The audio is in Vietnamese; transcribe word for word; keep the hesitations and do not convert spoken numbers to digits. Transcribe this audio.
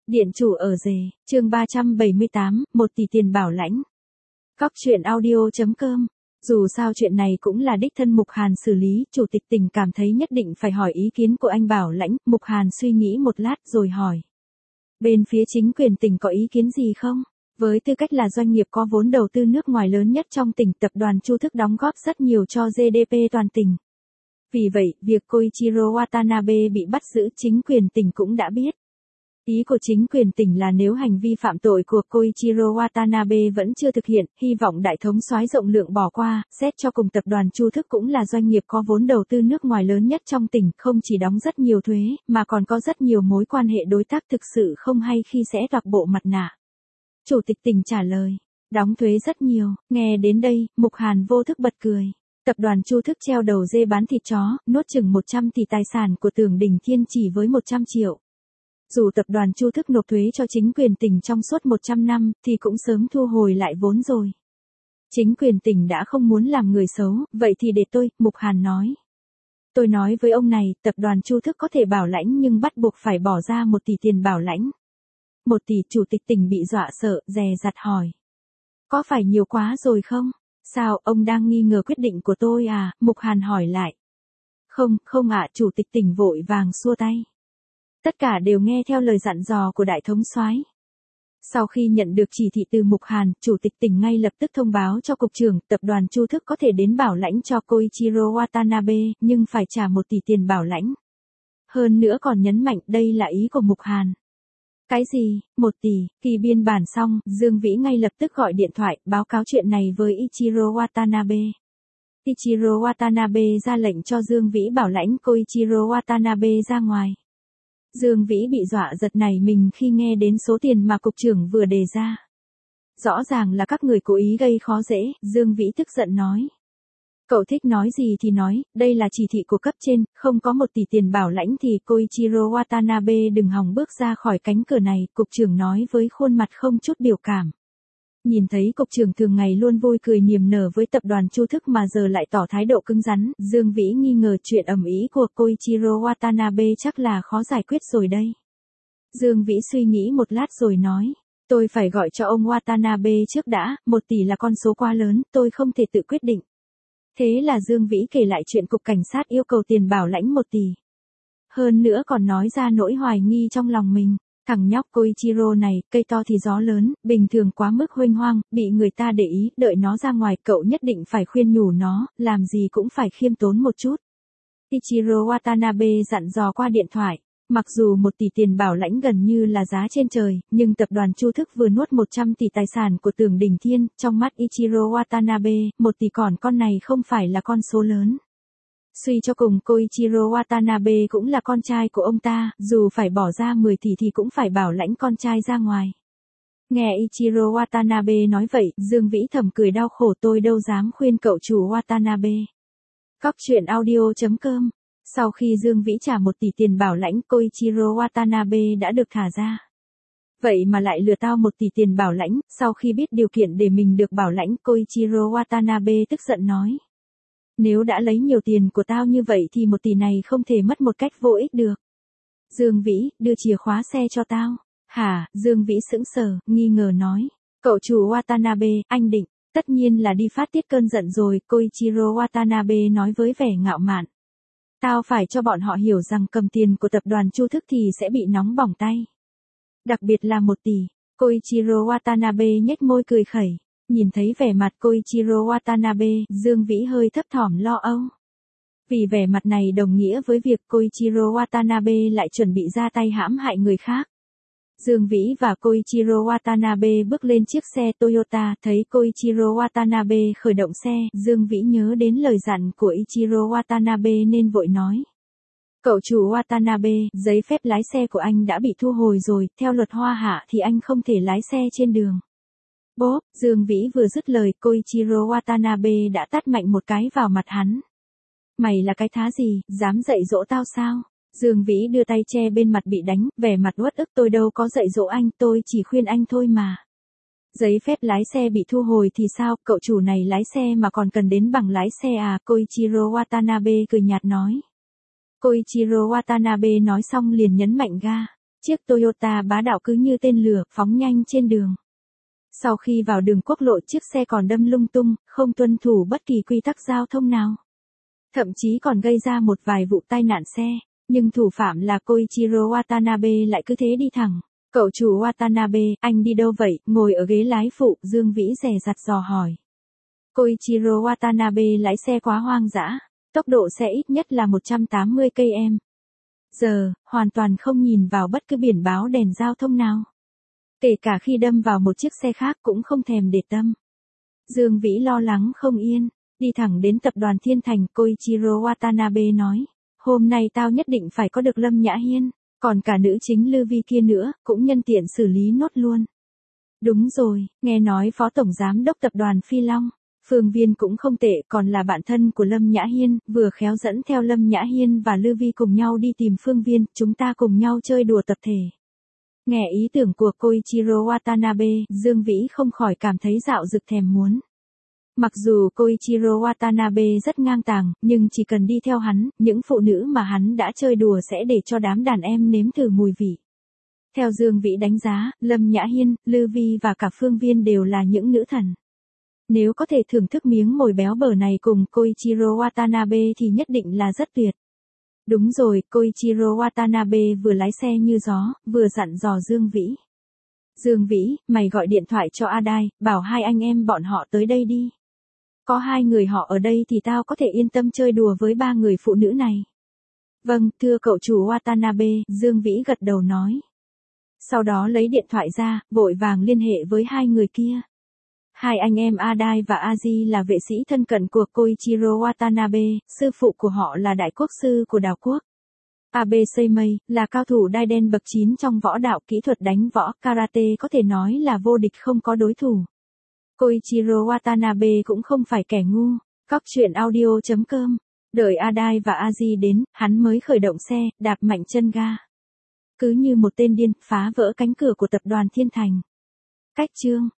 Điện chủ ở rể, chương ba trăm bảy mươi tám, một tỷ tiền bảo lãnh. Cóc truyện audio chấm com. Dù sao chuyện này cũng là đích thân Mục Hàn xử lý, chủ tịch tỉnh cảm thấy nhất định phải hỏi ý kiến của anh bảo lãnh. Mục Hàn suy nghĩ một lát rồi hỏi. Bên phía chính quyền tỉnh có ý kiến gì không? Với tư cách là doanh nghiệp có vốn đầu tư nước ngoài lớn nhất trong tỉnh, tập đoàn Chu Thức đóng góp rất nhiều cho giê đê pê toàn tỉnh. Vì vậy, việc Koichiro Watanabe bị bắt giữ chính quyền tỉnh cũng đã biết. Ý của chính quyền tỉnh là nếu hành vi phạm tội của Koichiro Watanabe vẫn chưa thực hiện, hy vọng đại thống soái rộng lượng bỏ qua. Xét cho cùng, tập đoàn Chu Thức cũng là doanh nghiệp có vốn đầu tư nước ngoài lớn nhất trong tỉnh, không chỉ đóng rất nhiều thuế, mà còn có rất nhiều mối quan hệ đối tác, thực sự không hay khi sẽ toạc bộ mặt nạ. Chủ tịch tỉnh trả lời, đóng thuế rất nhiều. Nghe đến đây, Mục Hàn vô thức bật cười. Tập đoàn Chu Thức treo đầu dê bán thịt chó, nuốt chừng một trăm tỷ tài sản của Tưởng Đình Thiên chỉ với một trăm triệu. Dù tập đoàn Chu Thức nộp thuế cho chính quyền tỉnh trong suốt một trăm năm, thì cũng sớm thu hồi lại vốn rồi. Chính quyền tỉnh đã không muốn làm người xấu, vậy thì để tôi, Mục Hàn nói. Tôi nói với ông này, tập đoàn Chu Thức có thể bảo lãnh nhưng bắt buộc phải bỏ ra một tỷ tiền bảo lãnh. Một tỷ. Chủ tịch tỉnh bị dọa sợ, dè dặt hỏi. Có phải nhiều quá rồi không? Sao, ông đang nghi ngờ quyết định của tôi à? Mục Hàn hỏi lại. Không, không ạ, chủ tịch tỉnh vội vàng xua tay. Tất cả đều nghe theo lời dặn dò của đại thống soái. Sau khi nhận được chỉ thị từ Mục Hàn, chủ tịch tỉnh ngay lập tức thông báo cho cục trưởng, tập đoàn Chu Thức có thể đến bảo lãnh cho Koichiro Watanabe, nhưng phải trả một tỷ tiền bảo lãnh. Hơn nữa còn nhấn mạnh đây là ý của Mục Hàn. Cái gì, một tỷ? Khi biên bản xong, Dương Vĩ ngay lập tức gọi điện thoại, báo cáo chuyện này với Ichiro Watanabe. Ichiro Watanabe ra lệnh cho Dương Vĩ bảo lãnh Koichiro Watanabe ra ngoài. Dương Vĩ bị dọa giật nảy mình khi nghe đến số tiền mà cục trưởng vừa đề ra. Rõ ràng là các người cố ý gây khó dễ, Dương Vĩ tức giận nói. Cậu thích nói gì thì nói, đây là chỉ thị của cấp trên, không có một tỷ tiền bảo lãnh thì Koichiro Watanabe đừng hòng bước ra khỏi cánh cửa này, cục trưởng nói với khuôn mặt không chút biểu cảm. Nhìn thấy cục trưởng thường ngày luôn vui cười niềm nở với tập đoàn Chu Thức mà giờ lại tỏ thái độ cứng rắn, Dương Vĩ nghi ngờ chuyện ầm ĩ của Koichiro Watanabe chắc là khó giải quyết rồi đây. Dương Vĩ suy nghĩ một lát rồi nói, tôi phải gọi cho ông Watanabe trước đã, một tỷ là con số quá lớn, tôi không thể tự quyết định. Thế là Dương Vĩ kể lại chuyện cục cảnh sát yêu cầu tiền bảo lãnh một tỷ. Hơn nữa còn nói ra nỗi hoài nghi trong lòng mình. Thằng nhóc Koichiro này, cây to thì gió lớn, bình thường quá mức huênh hoang, bị người ta để ý, đợi nó ra ngoài, cậu nhất định phải khuyên nhủ nó, làm gì cũng phải khiêm tốn một chút. Ichiro Watanabe dặn dò qua điện thoại. Mặc dù một tỷ tiền bảo lãnh gần như là giá trên trời, nhưng tập đoàn Chu Thức vừa nuốt một trăm tỷ tài sản của Tưởng Đình Thiên, trong mắt Ichiro Watanabe, một tỷ còn con này không phải là con số lớn. Suy cho cùng Koichiro Watanabe cũng là con trai của ông ta, dù phải bỏ ra mười tỷ thì cũng phải bảo lãnh con trai ra ngoài. Nghe Ichiro Watanabe nói vậy, Dương Vĩ thầm cười đau khổ, tôi đâu dám khuyên cậu chủ Watanabe. Cóc truyện audio chấm com. Sau khi Dương Vĩ trả một tỷ tiền bảo lãnh, Koichiro Watanabe đã được thả ra. Vậy mà lại lừa tao một tỷ tiền bảo lãnh, sau khi biết điều kiện để mình được bảo lãnh, Koichiro Watanabe tức giận nói. Nếu đã lấy nhiều tiền của tao như vậy thì một tỷ này không thể mất một cách vô ích được. Dương Vĩ, đưa chìa khóa xe cho tao. Hả? Dương Vĩ sững sờ, nghi ngờ nói. Cậu chủ Watanabe, anh định, tất nhiên là đi phát tiết cơn giận rồi, Koichiro Watanabe nói với vẻ ngạo mạn. Tao phải cho bọn họ hiểu rằng cầm tiền của tập đoàn Chu Thức thì sẽ bị nóng bỏng tay. Đặc biệt là một tỷ, Koichiro Watanabe nhếch môi cười khẩy. Nhìn thấy vẻ mặt Koichiro Watanabe, Dương Vĩ hơi thấp thỏm lo âu. Vì vẻ mặt này đồng nghĩa với việc Koichiro Watanabe lại chuẩn bị ra tay hãm hại người khác. Dương Vĩ và Koichiro Watanabe bước lên chiếc xe Toyota, thấy Koichiro Watanabe khởi động xe, Dương Vĩ nhớ đến lời dặn của Ichiro Watanabe nên vội nói. Cậu chủ Watanabe, giấy phép lái xe của anh đã bị thu hồi rồi, theo luật Hoa Hạ thì anh không thể lái xe trên đường. Bốp, Dương Vĩ vừa dứt lời, Koichiro Watanabe đã tát mạnh một cái vào mặt hắn. Mày là cái thá gì, dám dạy dỗ tao sao? Dương Vĩ đưa tay che bên mặt bị đánh, vẻ mặt uất ức, tôi đâu có dạy dỗ anh, tôi chỉ khuyên anh thôi mà. Giấy phép lái xe bị thu hồi thì sao, cậu chủ này lái xe mà còn cần đến bằng lái xe à, Koichiro Watanabe cười nhạt nói. Koichiro Watanabe nói xong liền nhấn mạnh ga. Chiếc Toyota bá đạo cứ như tên lửa phóng nhanh trên đường. Sau khi vào đường quốc lộ, chiếc xe còn đâm lung tung, không tuân thủ bất kỳ quy tắc giao thông nào. Thậm chí còn gây ra một vài vụ tai nạn xe, nhưng thủ phạm là Koichiro Watanabe lại cứ thế đi thẳng. Cậu chủ Watanabe, anh đi đâu vậy? Ngồi ở ghế lái phụ, Dương Vĩ dè dặt dò hỏi. Koichiro Watanabe lái xe quá hoang dã, tốc độ xe ít nhất là một trăm tám mươi ki lô mét giờ, hoàn toàn không nhìn vào bất cứ biển báo đèn giao thông nào. Kể cả khi đâm vào một chiếc xe khác cũng không thèm để tâm. Dương Vĩ lo lắng không yên, đi thẳng đến tập đoàn Thiên Thành. Koichiro Watanabe nói, hôm nay tao nhất định phải có được Lâm Nhã Hiên, còn cả nữ chính Lư Vi kia nữa, cũng nhân tiện xử lý nốt luôn. Đúng rồi, nghe nói phó tổng giám đốc tập đoàn Phi Long, Phương Viên cũng không tệ, còn là bạn thân của Lâm Nhã Hiên, vừa khéo dẫn theo Lâm Nhã Hiên và Lư Vi cùng nhau đi tìm Phương Viên, chúng ta cùng nhau chơi đùa tập thể. Nghe ý tưởng của Koichiro Watanabe, Dương Vĩ không khỏi cảm thấy dạo dực thèm muốn. Mặc dù Koichiro Watanabe rất ngang tàng, nhưng chỉ cần đi theo hắn, những phụ nữ mà hắn đã chơi đùa sẽ để cho đám đàn em nếm thử mùi vị. Theo Dương Vĩ đánh giá, Lâm Nhã Hiên, Lư Vi và cả Phương Viên đều là những nữ thần. Nếu có thể thưởng thức miếng mồi béo bở này cùng Koichiro Watanabe thì nhất định là rất tuyệt. Đúng rồi, Koichiro Watanabe vừa lái xe như gió, vừa dặn dò Dương Vĩ. Dương Vĩ, mày gọi điện thoại cho Adai, bảo hai anh em bọn họ tới đây đi. Có hai người họ ở đây thì tao có thể yên tâm chơi đùa với ba người phụ nữ này. Vâng, thưa cậu chủ Watanabe, Dương Vĩ gật đầu nói. Sau đó lấy điện thoại ra, vội vàng liên hệ với hai người kia. Hai anh em Adai và Aji là vệ sĩ thân cận của Koichiro Watanabe, sư phụ của họ là đại quốc sư của đảo quốc. Abe Seimei là cao thủ đai đen bậc chín trong võ đạo, kỹ thuật đánh võ karate có thể nói là vô địch không có đối thủ. Koichiro Watanabe cũng không phải kẻ ngu. Cóc truyện audio chấm com. Đợi Adai và Aji đến, hắn mới khởi động xe, đạp mạnh chân ga. Cứ như một tên điên, phá vỡ cánh cửa của tập đoàn Thiên Thành. Cách chương